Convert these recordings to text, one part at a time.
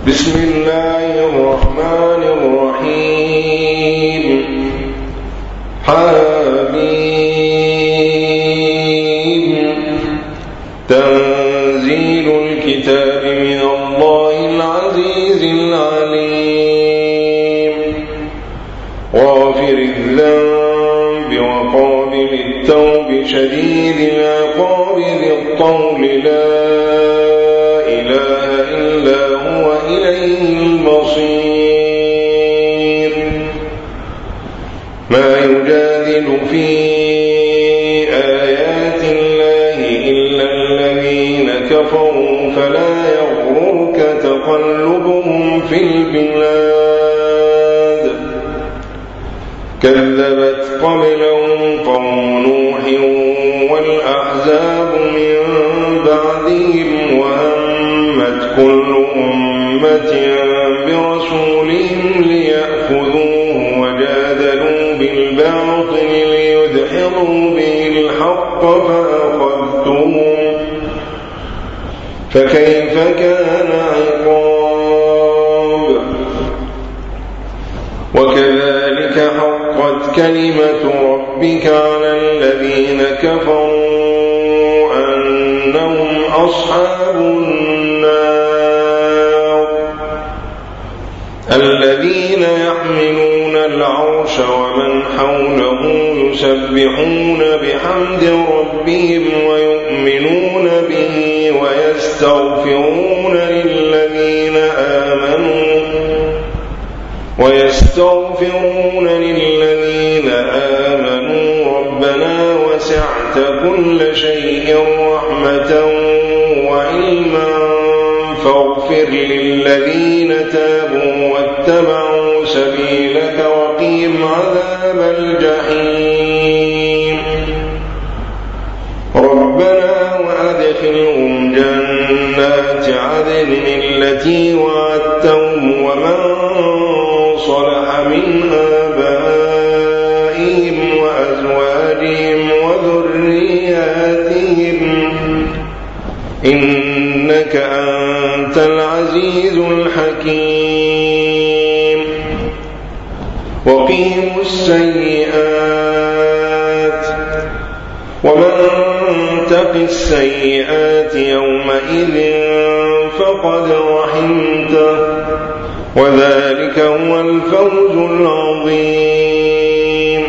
بسم الله الرحمن الرحيم. حميم. تنزيل الكتاب من الله العزيز العليم. غافر الذنب وقابل التوب شديد العقاب ذي الطول لا إله إلا هو إليه المصير. ما يجادل في آيات الله إلا الذين كفروا فلا يغررك تقلبهم في البلاد. كذبت قبلهم قوم نوح والأحزاب من بعدهم وهمت كل أمة برسولهم ليأخذوه وجادلوا بالباطل ليدحضوا به الحق فأخذتهم فكيف كان عقاب. وكذلك حقت كلمة ربك على الذين كفروا أنهم أصحاب النار. الذين يحملون العرش ومن حوله يسبحون بحمد ربهم ويؤمنون به ويستغفرون للذين آمنوا ربنا وسعت كل شيء رحمة وعلما فاغفر للذين تابوا واتبعوا سبيلك وقهم عذاب الجحيم. ربنا وأدخلهم جنات عدن التي وعدتهم ومن صلح من آبائهم وأزواجهم وذرياتهم إنك أنت العزيز الحكيم. وقيموا السيئات ومن تق السيئات يومئذ فقد رحمته وذلك هو الفوز العظيم.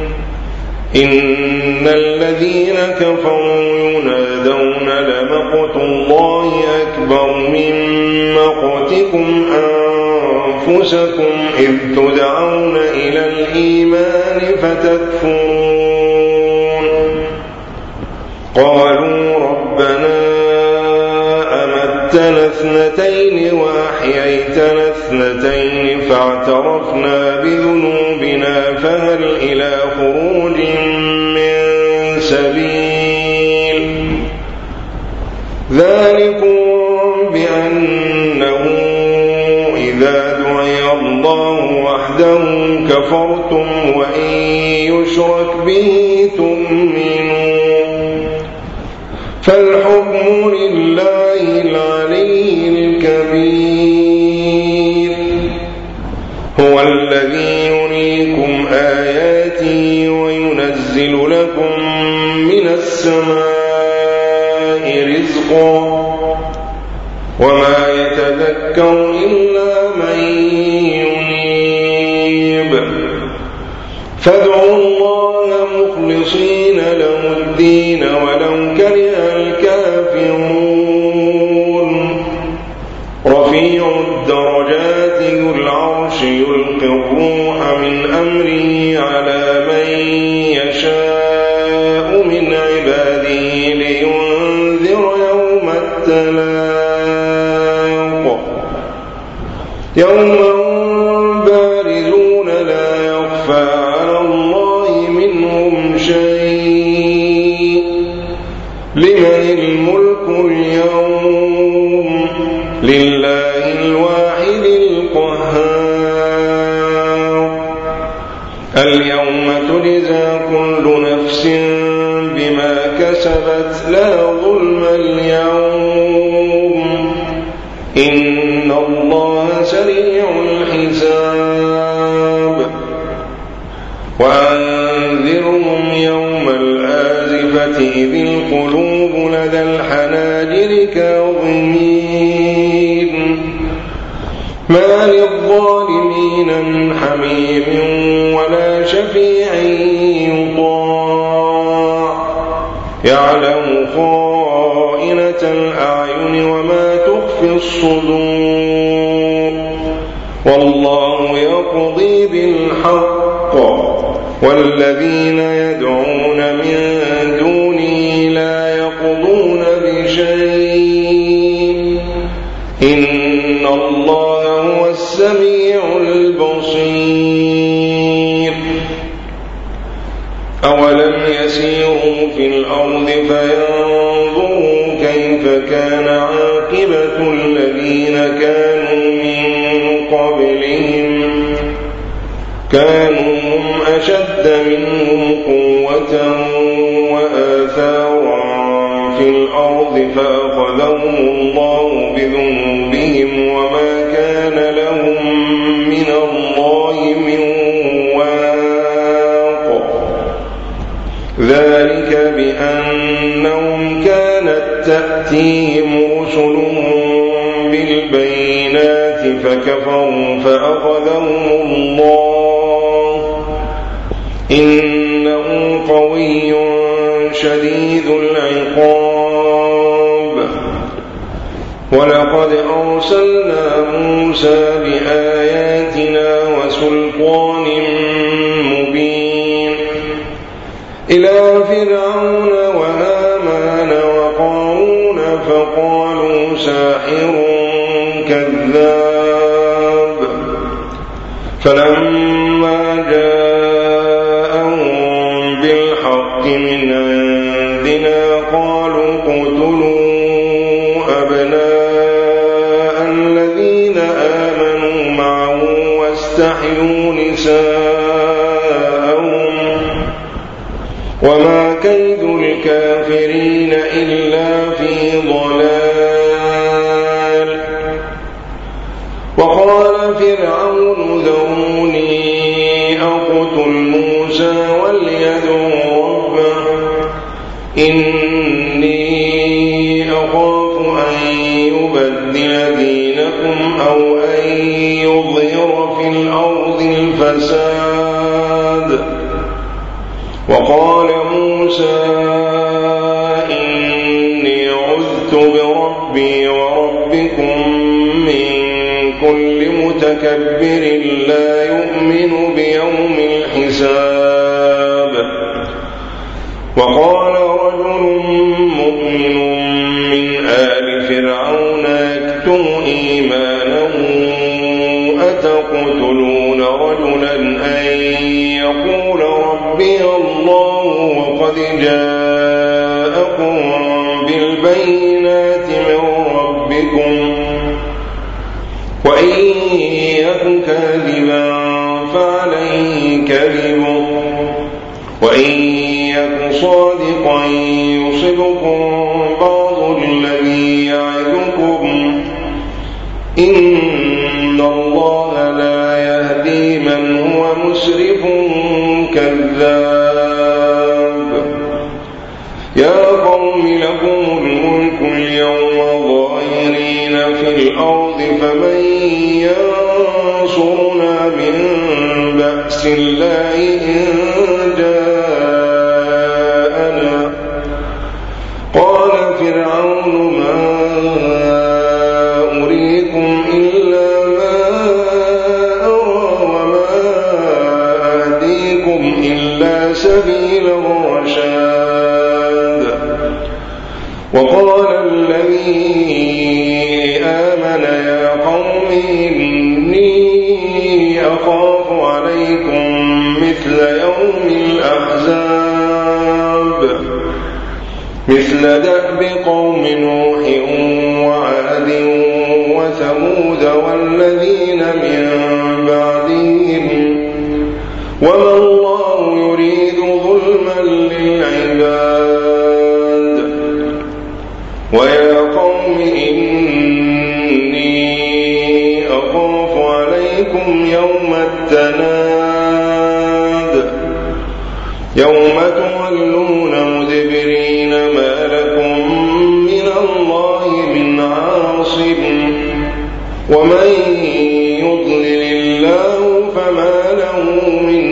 إن الذين كفروا ينادون لمقت الله أكبر من مقتكم أنفسكم إذ تدعون إلى الإيمان فتكفرون. قالوا ربنا أمتنا اثنتين وأحييتنا اثنتين فاعترفنا بذنوبنا فهل إلى خروج من سبيل. ذلكم بأنه إذا دعي الله وحده كفرتم وإن يشرك به تؤمنون. فالحكم لله العلي الكبير. هو الذي يريكم آياته وينزل لكم من السماء رزقا وما يتذكر إلا من ينيب. فادعوا الله مخلصين له الدين ولو كره الكافرون. رفيع الدرجات ذو العرش يلقي الروح من أمره على من يشاء من عباده لينذر يوم التلاق. يوم بارزون لا يخفى على الله منهم شيء. لمن الملك اليوم؟ لله الواحد القهار. اليوم تجزى كل نفس بما كسبت لا ظلم اليوم إن الله سريع الحساب وأنذرهم يوم الآزفة إذ القلوب لدى الحناجر كاظمين ما للظالمين من حميم ولا شفيع يطاع يعلم خائنة الأعين وما تخفي الصدور والله يقضي بالحق والذين يدعون من دونه لا يقضون بشيء إن الله هو السميع البصير أولم يسيروا في الأرض فينظروا كيف كان عاقبة الذين كانوا من قبلهم كانوا هم أشد منهم قوة وآثارا في الأرض فأخذهم الله بذنوبهم وما كان لهم من الله من واق ذلك بأنهم كانت تأتيهم رسلهم بالبينات فكفروا فأخذهم الله إنه قوي شديد العقاب ولقد أرسلنا موسى بآياتنا وسلطان مبين إلى فرعون وهامان وقارون فقالوا ساحر كذاب فلما جاءهم بالحق من عندنا قالوا اقتلوا أبناء الذين آمنوا معه واستحيوا نساءهم وما كيد الكافرين إلا في ضلال وقال فرعون ذروني أقتل موسى وليدعو ربه إني أخاف أن يبدل دينكم أو أن يظهر في الأرض الفساد وقال موسى إني عذت بربي وربكم من كل متكبر لا يؤمن بيوم الحساب وقال رجل مؤمن من آل فرعون يكتم إيمانه أتقتلون رجلا أن يقول ربي الله وقد جاءكم بالبينات من ربكم وإن يك كاذبا فعليه كذبه وإن يك صادقا يصبكم بعض الذي يعدكم إن الله لا يهدي من هو مسرف كذاب يا قوم لكم الملك اليوم ظاهرين في الأرض فمن ينصرنا من بأس الله إن جاءنا قال فرعون ما أريكم إلا ما أرى وما أهديكم إلا سبيل الرشاد وقال الذي آمن يا قوم إني أخاف عليكم مثل يوم الأحزاب مثل دأب قوم نوح وعاد وثمود والذين من بعدهم وما الله يريد ظلما للعباد ويا قوم إني أخاف عليكم يوم التناد يوم تولون مدبرين ما لكم من الله من عاصم ومن يضلل الله فما له من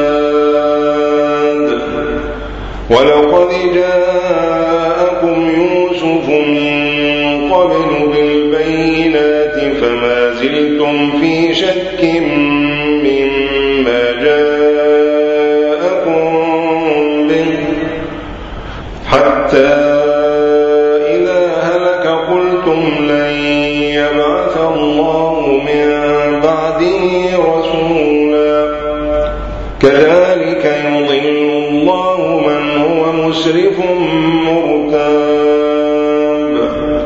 هاد ولقد جاءكم يوسف من قبل بالبينات فما زلتم في شك مما جاءكم به حتى إذا هلك قلتم لن يبعث الله من بعده رسولا كذلك يضل الله من هو مسرف مرتاب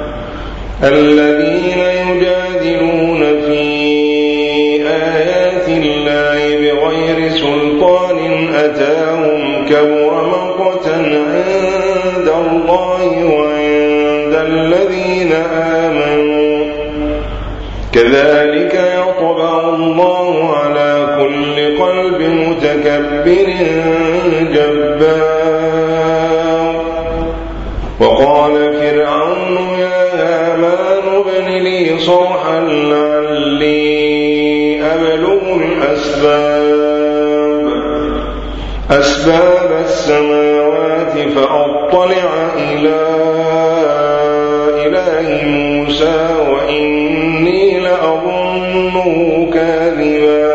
الذين يجادلون في آيات الله بغير سلطان أتاهم كبر مقتا عند الله وعند الذين آمنوا كذلك يطبع الله على كل قلب متكبر جبار وقال فرعون يا هامان ابن لي صرحا لعلي أبلغ أسباب السماوات فأطلع إلى إله موسى وإني لأظنه كاذبا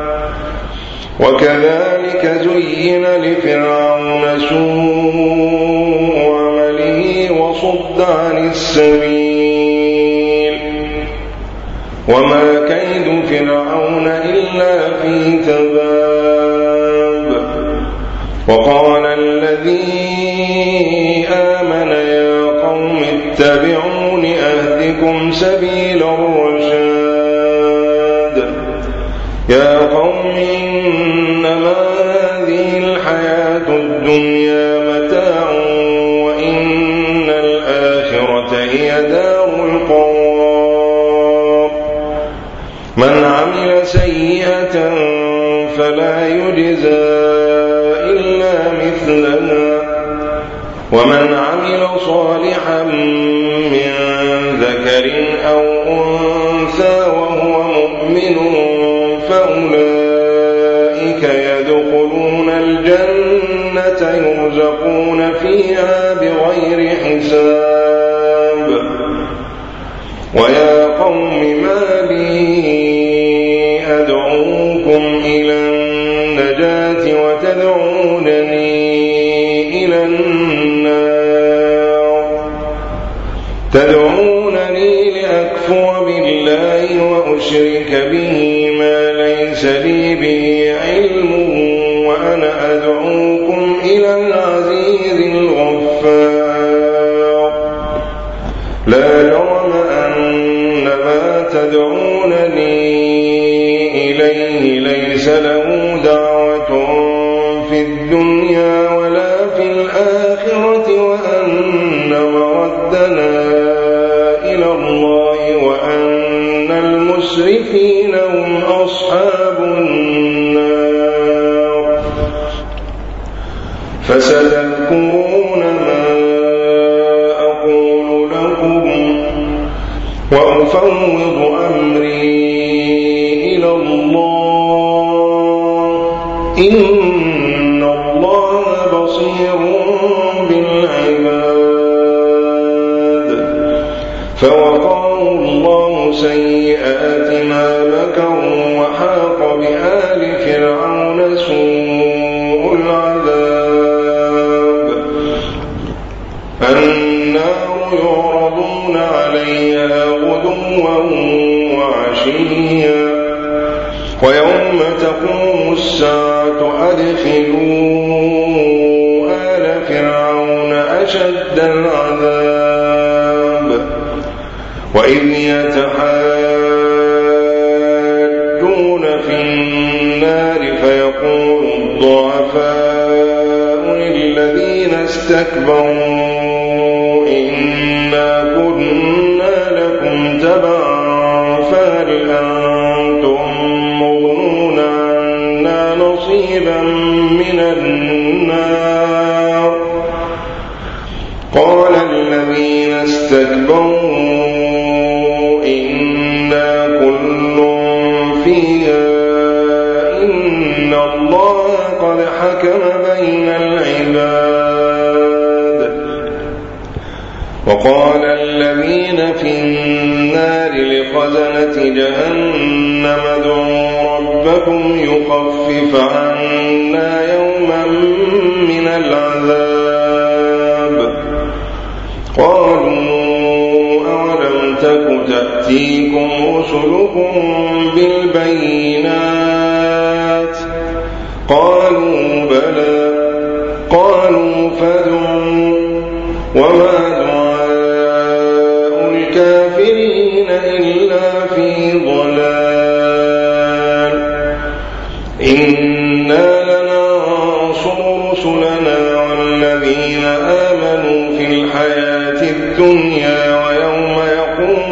وكذلك زين لفرعون سوء عمله وصد عن السبيل وما كيد فرعون إلا في تباب وقال الذي آمن يا قوم اتبعون أهدكم سبيل الرشاد يا قوم إنما هذه الحياة الدنيا متاع وإن الآخرة هي دار القرار من عمل سيئة فلا يجزى إلا مثلها ومن عمل صالحا من ذكر أو أنثى وهو مؤمن فأولئك يدخلون الجنة يرزقون فيها بغير حساب ويا قوم ما لي أدعوكم إلى النجاة وتدعونني إلى النار تدعونني لأكفر بالله وأشرك به ما ليس لي به علم وأنا أدعوكم إلى العزيز الغفار لا جرم أن ما تدعونني إليه ليس له دعوة في الدنيا ولا في الآخرة وأن مردنا إلى الله وأن المسرفين هم أصحاب النار فستذكرون ما أقول لكم وأفوض أمري إلى الله إن الله بصير بالعباد فوقاه الله سيئات ما مكروا وحاق بآل فرعون سوء العذاب النار يعرضون عليها غدوا وعشيا ويوم تقوم الساعة أدخلوا آل فرعون أشد العذاب وإذ يتحاجون في النار فيقول الضعفاء للذين استكبروا إنا كنا لكم تبعا فهل أنتم فيها إن الله قد حكم بين العباد. وقال الذين في النار لخزنة جهنم ادعوا ربكم يخفف عنا يوما من العذاب. قالوا أولم تك تأتيكم رسلكم بالبينات؟ قالوا بلى. قالوا فادعوا وما دعاء الكافرين إلا في ضلال. إنا لننصر رسلنا والذين آمنوا في الحياة الدنيا ويوم يقوم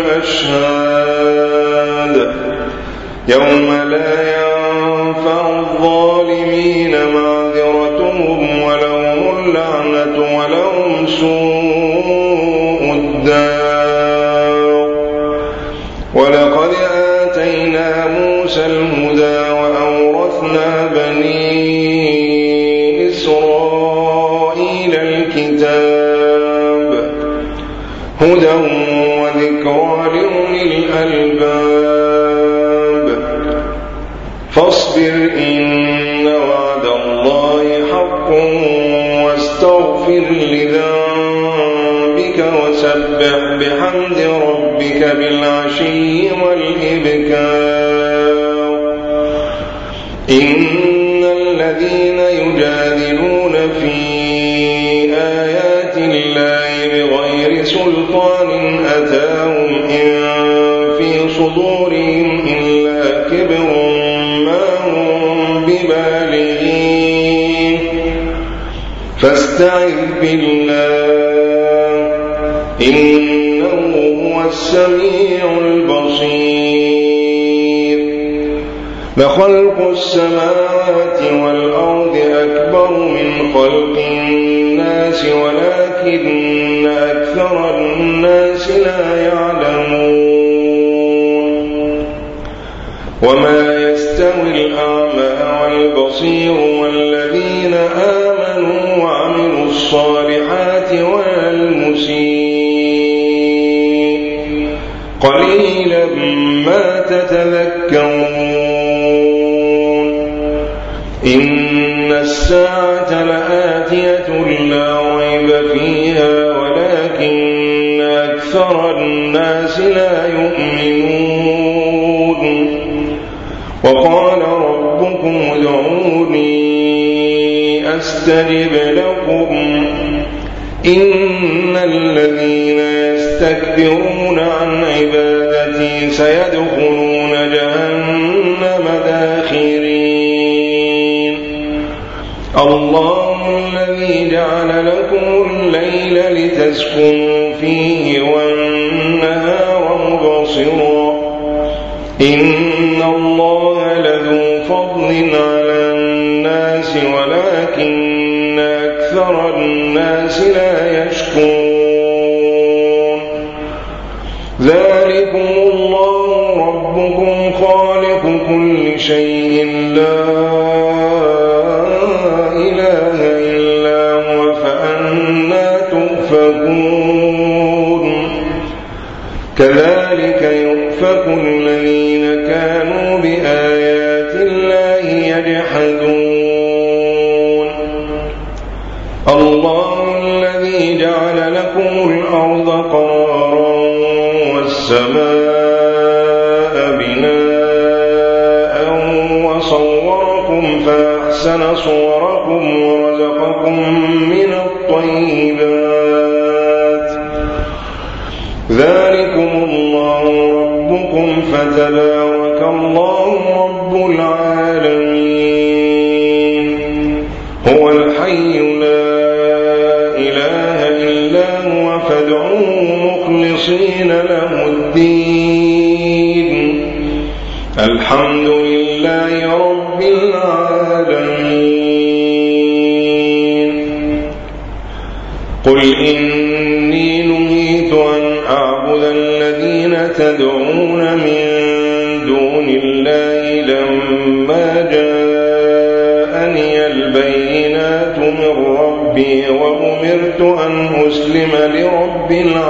الأشهاد يوم لا ينفع الظالمين معذرتهم ولهم اللعنة ولهم سوء الدار. ولقد آتينا موسى الهدى وأورثنا بني إسرائيل الكتاب هدى وذكرى لأولي الألباب. فاصبر إن وعد الله حق واستغفر لذنبك وسبح بحمد ربك بالعشي والإبكار. إن الذين يجادلون في آيات الله بغير سلطان أتاهم إن في صدورهم إلا كبر ما هم ببالغين فاستعذ بالله إنه هو السميع البصير. لخلق السماوات والأرض أكبر من خلق الناس ولكن أكثر الناس لا يعلمون. وما يستوي الأعمى والبصير والذين آمنوا وعملوا الصالحات ولا المسيء قليلا ما تتذكرون. إن الساعة لآتية لا ريب فيها ولكن أكثر الناس لا يؤمنون. وقال ربكم ادعوني أستجب لكم إن الذين يستكبرون عن عبادتي سيدخلون جهنم داخرين. الله الذي جعل لكم الليل لتسكنوا فيه والنهار مبصرا إن الله لذو فضل على الناس ولكن أكثر الناس لا يشكرون. ذلكم الله ربكم خالق كل شيء لا إله إلا هو فأنى تؤفكون. كذلك يؤفك الذين كانوا بآيات الله يجحدون. الله الذي جعل لكم الأرض قرارا والسماء بناء وصوركم فأحسن صوركم ورزقكم من الطيبات. ذلكم الله ربكم فتبارك الله رب العالمين. هو الحي لا إله إلا هو فادعوه مخلصين له الدين. الحمد لله رب العالمين. قل إني نهيت أن أعبد الذين تدعون من دون الله لما جاءني البينات من ربي وأمرت أن أسلم لرب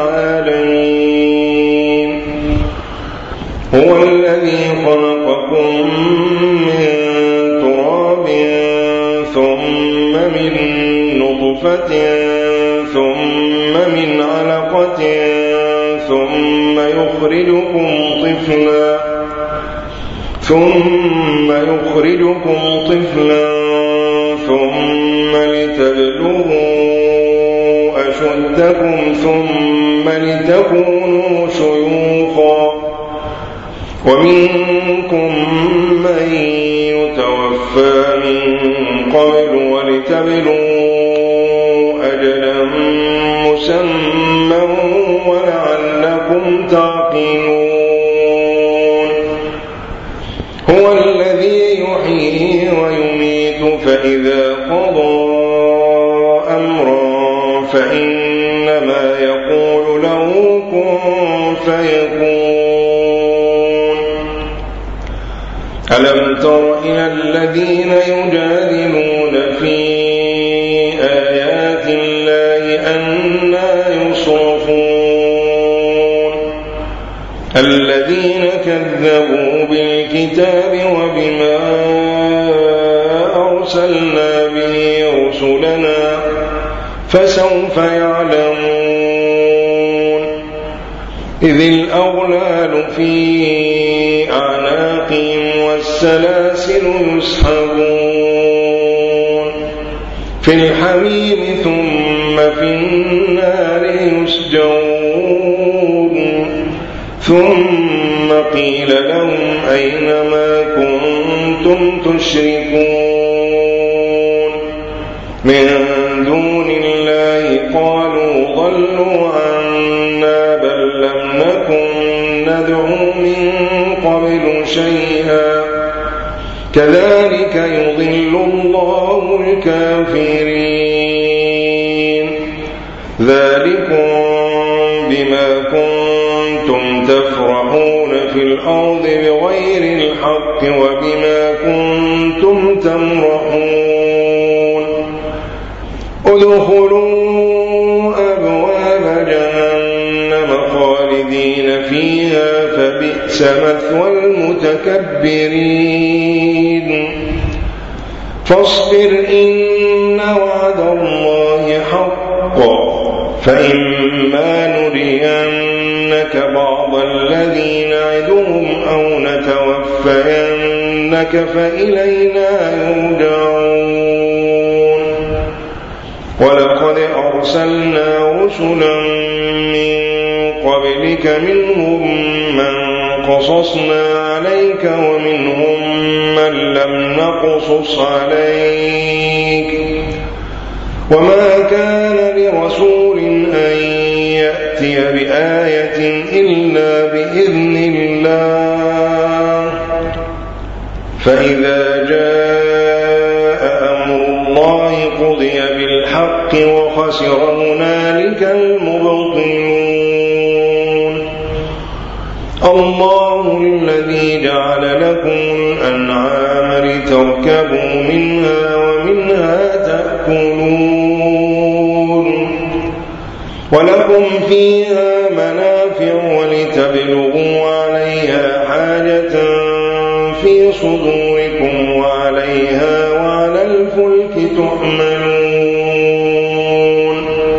العالمين هو الذي خلقكم من تراب ثم من نطفة ثم من علقة ثم يخرجكم طفلا ثم لتبلغوا أشدكم ثم لتكونوا شيوخا ومنكم من يتوفى من قبل ولتبلغوا أجلا مسمى ولعلكم تعقلون هو الذي يحيي ويميت فإذا قضى أمرا فإنما يقول له كن فيكون ألم تر إلى الذين يجادلون في آيات الله أنى يصرفون الذين كذبوا بالكتاب وبما أرسلنا به رسلنا فسوف يعلمون إذ الأغلال في أعناقهم والسلاسل يسحبون في الحميم ثم في النار يسجرون ثم قيل لهم أين ما كنتم تشركون من دون الله قالوا ضلوا عنا بل لم نكن ندعو من قبل شيئا كذلك يضل الله الكافرين ذلكم بما كنتم تفرحون في الأرض بغير الحق وبما كنتم تمرحون ادخلوا أبواب جهنم خالدين فيها فبئس مثوى المتكبرين فاصبر إن وعد الله حق فإما نرينك بعض الذي نعدهم أو نتوفينك فإلينا يرجعون ولقد أرسلنا رسلا من قبلك منهم من قصصنا عليك ومنهم من لم نقصص عليك وما كان لرسول أن يأتي بآية إلا بإذن الله فإذا جاء أمر الله قضي بالحق وخسر هنالك المبطلون الله الذي جعل لكم الأنعام لتركبوا منها ومنها تأكلون ولكم فيها منافع ولتبلغوا عليها حاجة في صدوركم وعليها وعلى الفلك تحملون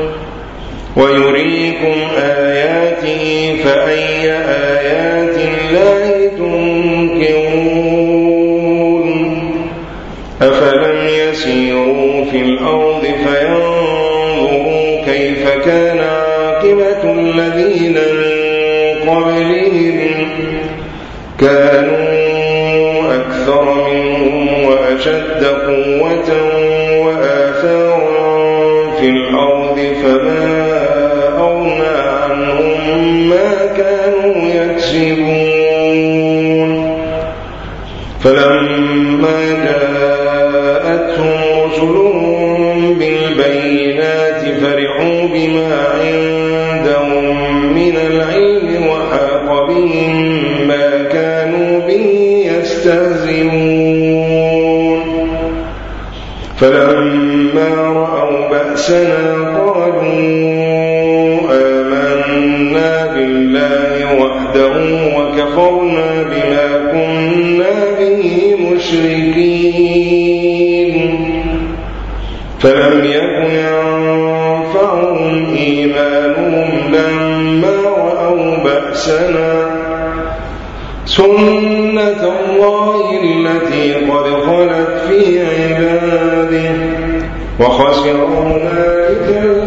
ويريكم آياته فأي آيات الله تنكرون أفلم يسيروا في الأرض فينظروا كيف كان عاقبة الذين من قبلهم كانوا أكثر منهم وأشد قوة وآثارا في الأرض فما أغنى عنهم ما كانوا يكسبون فلما جاءتهم رسلهم بالبينات فرحوا بما عندهم من العلم وحاق بهم ما كانوا به يستهزئون فلما رأوا بأسنا قالوا آمنا بالله وحده وكفرنا بما كنا به مشركين فلم يكن ينفعهم إيمانهم لما رأوا بأسنا سنة الله التي قد خلت في عباده وخسر هنالك